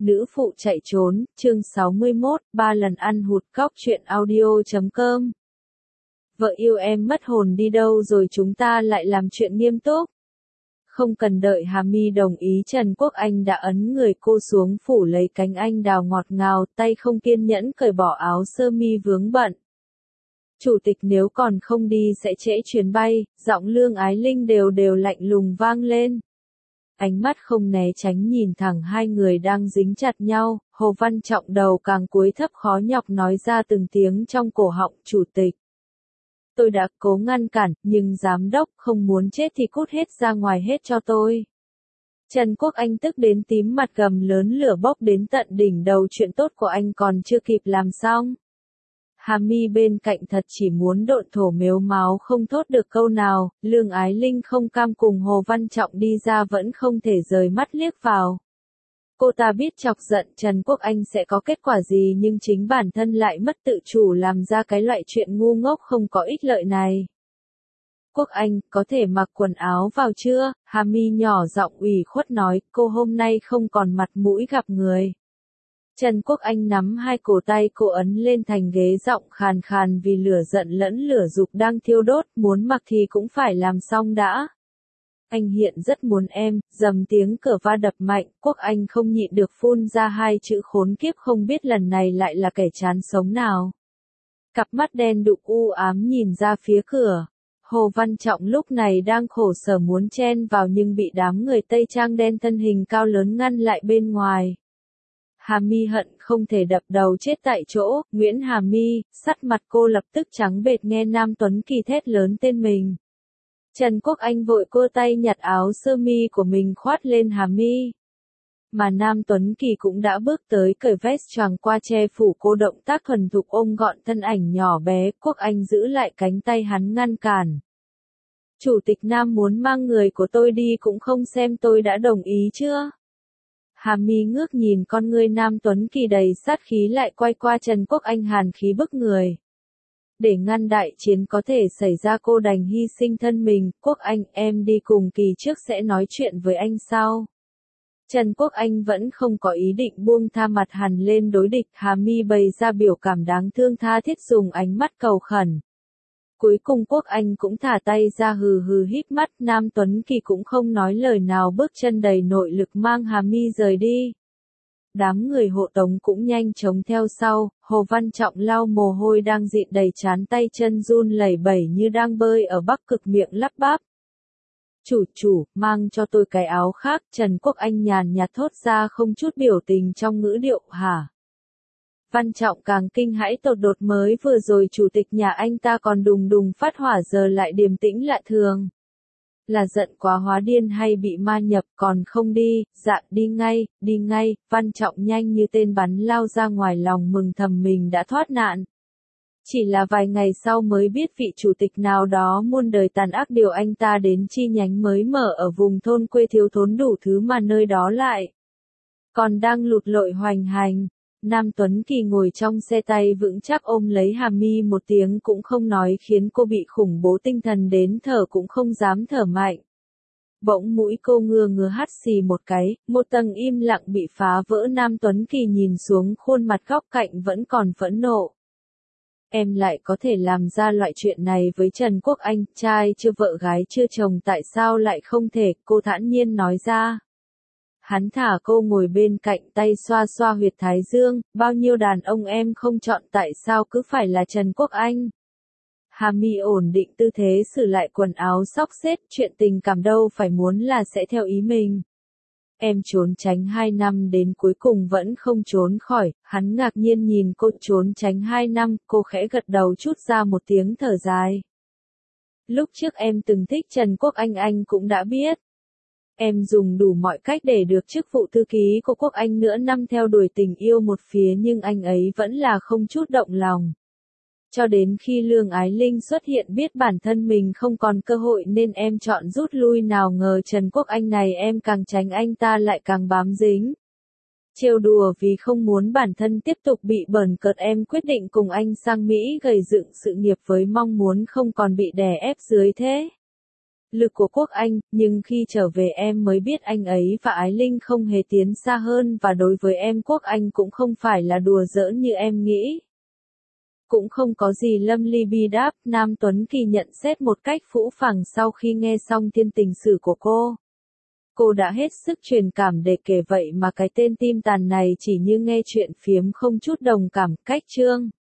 Nữ phụ chạy trốn, chương 61, 3 lần ăn hụt cóc truyện audio.com. Vợ yêu em mất hồn đi đâu rồi, chúng ta lại làm chuyện nghiêm túc. Không cần đợi Hà My đồng ý, Trần Quốc Anh đã ấn người cô xuống phủ lấy cánh anh đào ngọt ngào, tay không kiên nhẫn cởi bỏ áo sơ mi vướng bận. Chủ tịch nếu còn không đi sẽ trễ chuyến bay, giọng Lương Ái Linh đều lạnh lùng vang lên. Ánh mắt không né tránh nhìn thẳng hai người đang dính chặt nhau, Hồ Văn Trọng đầu càng cúi thấp khó nhọc nói ra từng tiếng trong cổ họng, chủ tịch. Tôi đã cố ngăn cản, nhưng giám đốc không muốn chết thì cút hết ra ngoài hết cho tôi. Trần Quốc Anh tức đến tím mặt, gầm lớn, lửa bốc đến tận đỉnh đầu, chuyện tốt của anh còn chưa kịp làm xong. Hà My bên cạnh thật chỉ muốn độn thổ mếu máo không thốt được câu nào, Lương Ái Linh không cam cùng Hồ Văn Trọng đi ra vẫn không thể rời mắt liếc vào. Cô ta biết chọc giận Trần Quốc Anh sẽ có kết quả gì, nhưng chính bản thân lại mất tự chủ làm ra cái loại chuyện ngu ngốc không có ích lợi này. Quốc Anh, có thể mặc quần áo vào chưa? Hà My nhỏ giọng ủy khuất nói, cô hôm nay không còn mặt mũi gặp người. Trần Quốc Anh nắm hai cổ tay cô ấn lên thành ghế, giọng khàn khàn vì lửa giận lẫn lửa dục đang thiêu đốt, muốn mặc thì cũng phải làm xong đã. Anh hiện rất muốn em, dầm tiếng cửa va đập mạnh, Quốc Anh không nhịn được phun ra hai chữ khốn kiếp, không biết lần này lại là kẻ chán sống nào. Cặp mắt đen đục u ám nhìn ra phía cửa. Hồ Văn Trọng lúc này đang khổ sở muốn chen vào nhưng bị đám người Tây Trang đen thân hình cao lớn ngăn lại bên ngoài. Hà My hận không thể đập đầu chết tại chỗ, Nguyễn Hà My, sắc mặt cô lập tức trắng bệch nghe Nam Tuấn Kỳ thét lớn tên mình. Trần Quốc Anh vội cô tay nhặt áo sơ mi của mình khoát lên Hà My. Mà Nam Tuấn Kỳ cũng đã bước tới cởi vest choàng qua che phủ cô, động tác thuần thục ôm gọn thân ảnh nhỏ bé, Quốc Anh giữ lại cánh tay hắn ngăn cản. Chủ tịch Nam muốn mang người của tôi đi cũng không xem tôi đã đồng ý chưa? Hà My ngước nhìn con ngươi Nam Tuấn Kỳ đầy sát khí lại quay qua Trần Quốc Anh, hàn khí bức người. Để ngăn đại chiến có thể xảy ra cô đành hy sinh thân mình. Quốc Anh, em đi cùng Kỳ trước sẽ nói chuyện với anh sau. Trần Quốc Anh vẫn không có ý định buông tha, mặt hằn lên đối địch. Hà My bày ra biểu cảm đáng thương tha thiết, dùng ánh mắt cầu khẩn. Cuối cùng Quốc Anh cũng thả tay ra, hừ hừ híp mắt. Nam Tuấn Kỳ cũng không nói lời nào, bước chân đầy nội lực mang Hà My rời đi. Đám người hộ tống cũng nhanh chóng theo sau. Hồ Văn Trọng lau mồ hôi đang dịn đầy trán, tay chân run lẩy bẩy như đang bơi ở Bắc Cực, miệng lắp bắp. Chủ, mang cho tôi cái áo khác. Trần Quốc Anh nhàn nhạt thốt ra, không chút biểu tình trong ngữ điệu. Hả? Văn Trọng càng kinh hãi tột đột, mới vừa rồi chủ tịch nhà anh ta còn đùng đùng phát hỏa, giờ lại điềm tĩnh lạ thường. Là giận quá hóa điên hay bị ma nhập, còn không đi? Dạ, đi ngay. Văn Trọng nhanh như tên bắn lao ra ngoài, lòng mừng thầm mình đã thoát nạn. Chỉ là vài ngày sau mới biết vị chủ tịch nào đó muôn đời tàn ác điều anh ta đến chi nhánh mới mở ở vùng thôn quê, thiếu thốn đủ thứ mà nơi đó lại còn đang lụt lội hoành hành. Nam Tuấn Kỳ ngồi trong xe, tay vững chắc ôm lấy Hà My, một tiếng cũng không nói, khiến cô bị khủng bố tinh thần đến thở cũng không dám thở mạnh. Bỗng mũi cô ngừa hắt xì một cái, một tầng im lặng bị phá vỡ. Nam Tuấn Kỳ nhìn xuống khuôn mặt góc cạnh vẫn còn phẫn nộ. Em lại có thể làm ra loại chuyện này với Trần Quốc Anh, trai chưa vợ gái chưa chồng, tại sao lại không thể? Cô thản nhiên nói ra. Hắn thả cô ngồi bên cạnh, tay xoa xoa huyệt thái dương. Bao nhiêu đàn ông em không chọn, tại sao cứ phải là Trần Quốc Anh? Hà My ổn định tư thế, sửa lại quần áo xóc xếch, chuyện tình cảm đâu phải muốn là sẽ theo ý mình. Em trốn tránh 2 năm đến cuối cùng vẫn không trốn khỏi. Hắn ngạc nhiên nhìn cô. Trốn tránh 2 năm, cô khẽ gật đầu, chút ra một tiếng thở dài. Lúc trước em từng thích Trần Quốc Anh cũng đã biết. Em dùng đủ mọi cách để được chức vụ thư ký của Quốc Anh, nửa năm theo đuổi tình yêu một phía, nhưng anh ấy vẫn là không chút động lòng. Cho đến khi Lương Ái Linh xuất hiện, biết bản thân mình không còn cơ hội nên em chọn rút lui, nào ngờ Trần Quốc Anh này em càng tránh anh ta lại càng bám dính. Trêu đùa vì không muốn bản thân tiếp tục bị bẩn cợt, em quyết định cùng anh sang Mỹ gầy dựng sự nghiệp với mong muốn không còn bị đè ép dưới thế. lực của Quốc Anh, nhưng khi trở về em mới biết anh ấy và Ái Linh không hề tiến xa hơn và đối với em Quốc Anh cũng không phải là đùa giỡn như em nghĩ. Cũng không có gì lâm ly bi đáp, Nam Tuấn Kỳ nhận xét một cách phũ phàng sau khi nghe xong thiên tình sử của cô. Cô đã hết sức truyền cảm để kể vậy mà cái tên tim tàn này chỉ như nghe chuyện phiếm không chút đồng cảm, cách chương.